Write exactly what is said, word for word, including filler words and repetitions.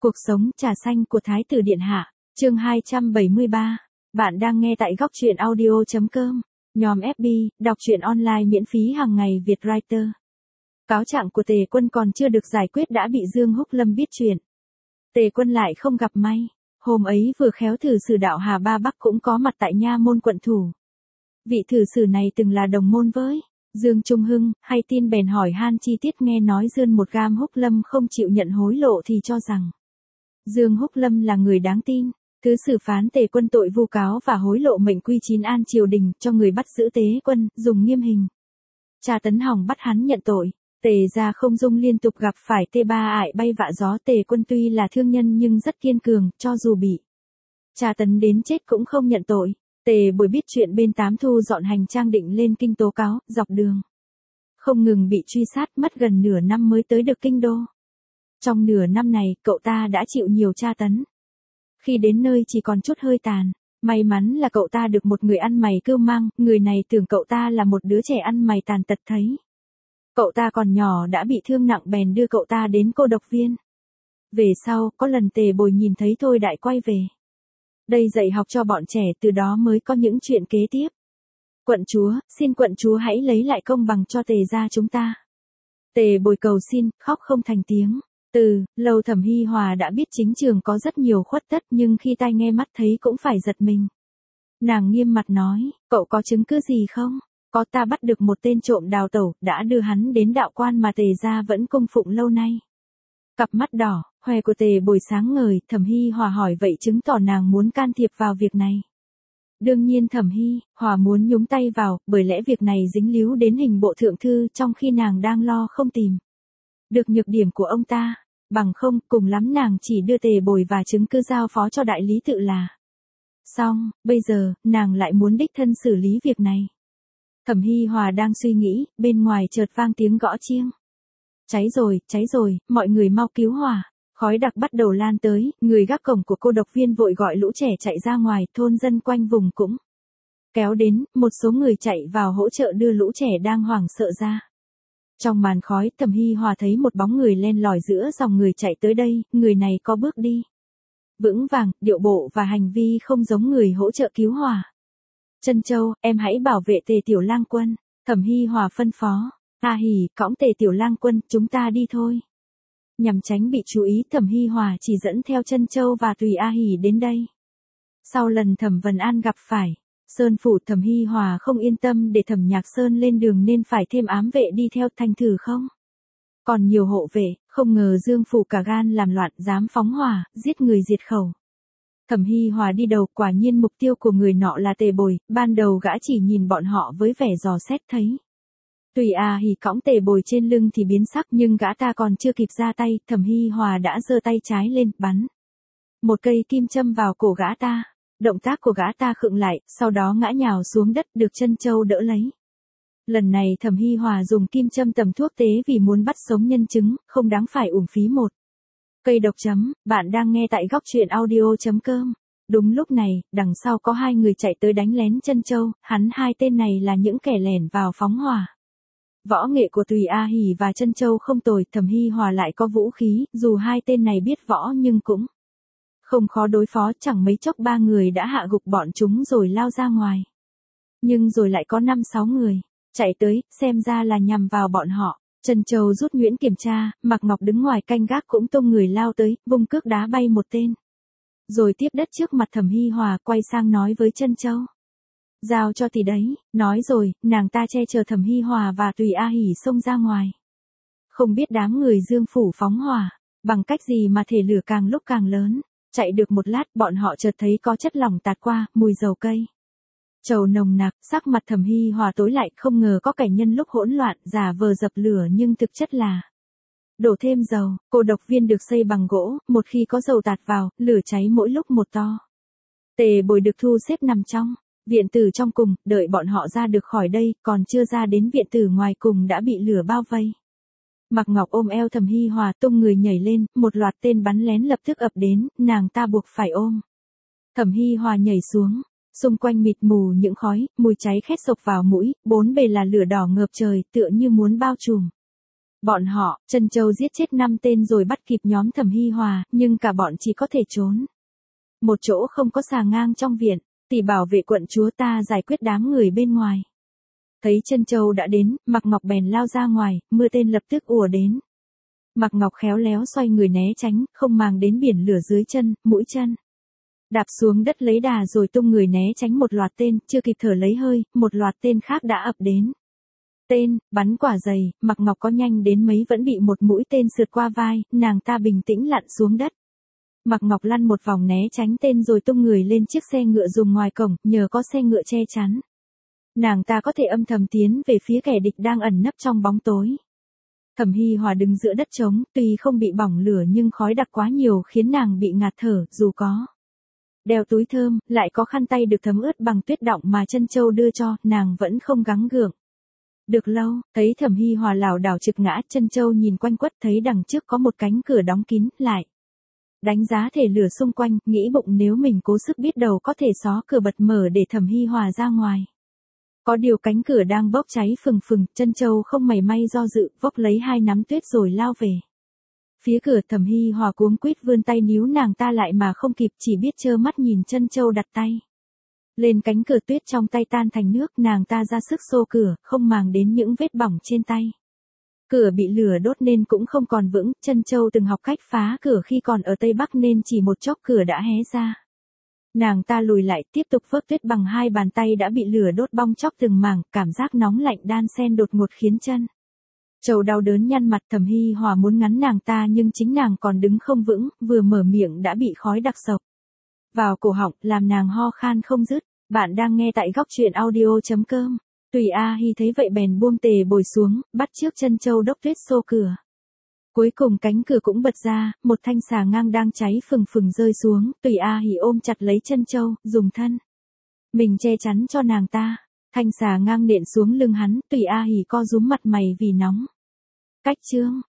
Cuộc sống trà xanh của Thái tử Điện Hạ, chương hai trăm bảy mươi ba. Bạn đang nghe tại góc truyện audio chấm com, nhóm ép bê, đọc truyện online miễn phí hàng ngày Việt Writer. Cáo trạng của Tề Quân còn chưa được giải quyết đã bị Dương Húc Lâm biết chuyện. Tề Quân lại không gặp may, hôm ấy vừa khéo thử sử đạo Hà Ba Bắc cũng có mặt tại nha môn quận thủ. Vị thử sử này từng là đồng môn với Dương Trung Hưng, hay tin bèn hỏi han chi tiết, nghe nói Dương một gam Húc Lâm không chịu nhận hối lộ thì cho rằng Dương Húc Lâm là người đáng tin. Thứ sử phán Tề Quân tội vu cáo và hối lộ mệnh quy chín an triều đình, cho người bắt giữ Tề Quân, dùng nghiêm hình. Tra tấn hòng bắt hắn nhận tội. Tề gia không dung liên tục gặp phải tê ba ải bay vạ gió. Tề Quân tuy là thương nhân nhưng rất kiên cường, cho dù bị tra tấn đến chết cũng không nhận tội. Tề Bồi biết chuyện bên Tám Thu dọn hành trang định lên kinh tố cáo, dọc đường không ngừng bị truy sát, mất gần nửa năm mới tới được kinh đô. Trong nửa năm này, cậu ta đã chịu nhiều tra tấn. Khi đến nơi chỉ còn chút hơi tàn, may mắn là cậu ta được một người ăn mày cưu mang, người này tưởng cậu ta là một đứa trẻ ăn mày tàn tật, thấy cậu ta còn nhỏ đã bị thương nặng bèn đưa cậu ta đến cô độc viên. Về sau, có lần Tề Bồi nhìn thấy Thôi Đại quay về đây dạy học cho bọn trẻ, từ đó mới có những chuyện kế tiếp. Quận chúa, xin quận chúa hãy lấy lại công bằng cho Tề gia chúng ta. Tề Bồi cầu xin, khóc không thành tiếng. Từ lâu Thẩm Hi Hòa đã biết chính trường có rất nhiều khuất tất, nhưng khi tai nghe mắt thấy cũng phải giật mình. Nàng nghiêm mặt nói, cậu có chứng cứ gì không? Có, ta bắt được một tên trộm đào tẩu, đã đưa hắn đến đạo quan mà Tề gia vẫn cung phụng lâu nay. Cặp mắt đỏ, hoe của Tề Bồi sáng ngời. Thẩm Hi Hòa hỏi vậy chứng tỏ nàng muốn can thiệp vào việc này. Đương nhiên Thẩm Hi Hòa muốn nhúng tay vào, bởi lẽ việc này dính líu đến hình bộ thượng thư, trong khi nàng đang lo không tìm được nhược điểm của ông ta. Bằng không, cùng lắm nàng chỉ đưa Tề Bồi và chứng cứ giao phó cho đại lý tự là xong. Bây giờ, nàng lại muốn đích thân xử lý việc này. Thẩm Hi Hòa đang suy nghĩ, bên ngoài chợt vang tiếng gõ chiêng. Cháy rồi, cháy rồi, mọi người mau cứu hỏa. Khói đặc bắt đầu lan tới, người gác cổng của cô độc viên vội gọi lũ trẻ chạy ra ngoài, thôn dân quanh vùng cũng kéo đến, một số người chạy vào hỗ trợ đưa lũ trẻ đang hoảng sợ ra. Trong màn khói, Thẩm Hi Hòa thấy một bóng người len lỏi giữa dòng người chạy tới đây, người này có bước đi vững vàng, điệu bộ và hành vi không giống người hỗ trợ cứu hỏa. Trân Châu, em hãy bảo vệ Tề Tiểu Lang Quân. Thẩm Hi Hòa phân phó. A Hỉ, cõng Tề Tiểu Lang Quân, chúng ta đi thôi. Nhằm tránh bị chú ý, Thẩm Hi Hòa chỉ dẫn theo Trân Châu và tùy A Hỉ đến đây. Sau lần Thẩm Vân An gặp phải Sơn phủ, Thẩm Hi Hòa không yên tâm để Thẩm Nhạc Sơn lên đường nên phải thêm ám vệ đi theo, thành thử không còn nhiều hộ vệ. Không ngờ Dương phủ cả gan làm loạn, dám phóng hỏa, giết người diệt khẩu. Thẩm Hi Hòa đi đầu, quả nhiên mục tiêu của người nọ là Tề Bồi. Ban đầu gã chỉ nhìn bọn họ với vẻ dò xét, thấy tùy A Hỉ cõng Tề Bồi trên lưng thì biến sắc, nhưng gã ta còn chưa kịp ra tay, Thẩm Hi Hòa đã giơ tay trái lên, bắn một cây kim châm vào cổ gã ta. Động tác của gã ta khựng lại, sau đó ngã nhào xuống đất, được Trân Châu đỡ lấy. Lần này Thẩm Hi Hòa dùng kim châm tầm thuốc tế vì muốn bắt sống nhân chứng, không đáng phải uổng phí một cây độc chấm. Bạn đang nghe tại góc truyện audio chấm com. Đúng lúc này, đằng sau có hai người chạy tới đánh lén Trân Châu, hắn hai tên này là những kẻ lẻn vào phóng hỏa. Võ nghệ của tùy A Hỉ và Trân Châu không tồi, Thẩm Hi Hòa lại có vũ khí, dù hai tên này biết võ nhưng cũng không khó đối phó. Chẳng mấy chốc ba người đã hạ gục bọn chúng rồi lao ra ngoài. Nhưng rồi lại có năm sáu người chạy tới, xem ra là nhằm vào bọn họ. Trân Châu rút nhuyễn kiểm tra, Mạc Ngọc đứng ngoài canh gác cũng tung người lao tới, vung cước đá bay một tên. Rồi tiếp đất trước mặt Thẩm Hi Hòa, quay sang nói với Trân Châu. Giao cho tỷ đấy. Nói rồi, nàng ta che chở Thẩm Hi Hòa và tùy A Hỉ xông ra ngoài. Không biết đám người Dương phủ phóng hỏa bằng cách gì mà thể lửa càng lúc càng lớn. Chạy được một lát, bọn họ chợt thấy có chất lỏng tạt qua, mùi dầu cây trầu nồng nặc. Sắc mặt Thẩm Hi Hòa tối lại, không ngờ có kẻ nhân lúc hỗn loạn giả vờ dập lửa nhưng thực chất là đổ thêm dầu. Cô độc viên được xây bằng gỗ, một khi có dầu tạt vào, lửa cháy mỗi lúc một to. Tề Bồi được thu xếp nằm trong viện tử trong cùng, đợi bọn họ ra được khỏi đây, còn chưa ra đến viện tử ngoài cùng đã bị lửa bao vây. Mạc Ngọc ôm eo Thẩm Hi Hòa, tung người nhảy lên, một loạt tên bắn lén lập tức ập đến, nàng ta buộc phải ôm Thẩm Hi Hòa nhảy xuống. Xung quanh mịt mù những khói, mùi cháy khét sộc vào mũi, bốn bề là lửa đỏ ngập trời, tựa như muốn bao trùm Bọn họ, Trân Châu giết chết năm tên rồi bắt kịp nhóm Thẩm Hi Hòa, nhưng cả bọn chỉ có thể trốn. Một chỗ không có xà ngang trong viện, tỷ bảo vệ quận chúa ta giải quyết đám người bên ngoài. Thấy Trân Châu đã đến, Mạc Ngọc bèn lao ra ngoài, mưa tên lập tức ùa đến. Mạc Ngọc khéo léo xoay người né tránh, không màng đến biển lửa dưới chân, mũi chân. Đạp xuống đất lấy đà rồi tung người né tránh một loạt tên, chưa kịp thở lấy hơi, một loạt tên khác đã ập đến. Tên, bắn quả dày, Mạc Ngọc có nhanh đến mấy vẫn bị một mũi tên sượt qua vai, nàng ta bình tĩnh lặn xuống đất. Mạc Ngọc lăn một vòng né tránh tên rồi tung người lên chiếc xe ngựa dùng ngoài cổng, nhờ có xe ngựa che chắn. Nàng ta có thể âm thầm tiến về phía kẻ địch đang ẩn nấp trong bóng tối. Thẩm Hi Hòa đứng giữa đất trống, tuy không bị bỏng lửa nhưng khói đặc quá nhiều khiến nàng bị ngạt thở, dù có đeo túi thơm, lại có khăn tay được thấm ướt bằng tuyết đọng mà Trân Châu đưa cho, nàng vẫn không gắng gượng. Được lâu, thấy Thẩm Hi Hòa lảo đảo trực ngã, Trân Châu nhìn quanh quất thấy đằng trước có một cánh cửa đóng kín, lại đánh giá thể lửa xung quanh, nghĩ bụng nếu mình cố sức biết đầu có thể xó cửa bật mở để Thẩm Hi Hòa ra ngoài. Có điều cánh cửa đang bốc cháy phừng phừng, Trân Châu không mảy may do dự, vốc lấy hai nắm tuyết rồi lao về. Phía cửa Thẩm Hi Hòa cuống quýt vươn tay níu nàng ta lại mà không kịp, chỉ biết trơ mắt nhìn Trân Châu đặt tay lên cánh cửa, tuyết trong tay tan thành nước, nàng ta ra sức xô cửa, không màng đến những vết bỏng trên tay. Cửa bị lửa đốt nên cũng không còn vững, Trân Châu từng học cách phá cửa khi còn ở Tây Bắc nên chỉ một chốc cửa đã hé ra. Nàng ta lùi lại, tiếp tục vớt tuyết bằng hai bàn tay đã bị lửa đốt bong chóc từng mảng, cảm giác nóng lạnh đan xen đột ngột khiến Trân Châu đau đớn nhăn mặt. Thẩm Hi Hòa muốn ngắn nàng ta nhưng chính nàng còn đứng không vững, vừa mở miệng đã bị khói đặc sộc vào cổ họng, làm nàng ho khan không dứt. Bạn đang nghe tại góc truyện audio chấm com. Tùy A Hi thấy vậy bèn buông tề bồi xuống, bắt trước Trân Châu đốc tuyết xô cửa. Cuối cùng cánh cửa cũng bật ra, một thanh xà ngang đang cháy phừng phừng rơi xuống, Tùy A Hi ôm chặt lấy Trân Châu, dùng thân mình che chắn cho nàng ta. Thanh xà ngang nện xuống lưng hắn, Tùy A Hi co rúm mặt mày vì nóng. Cách chương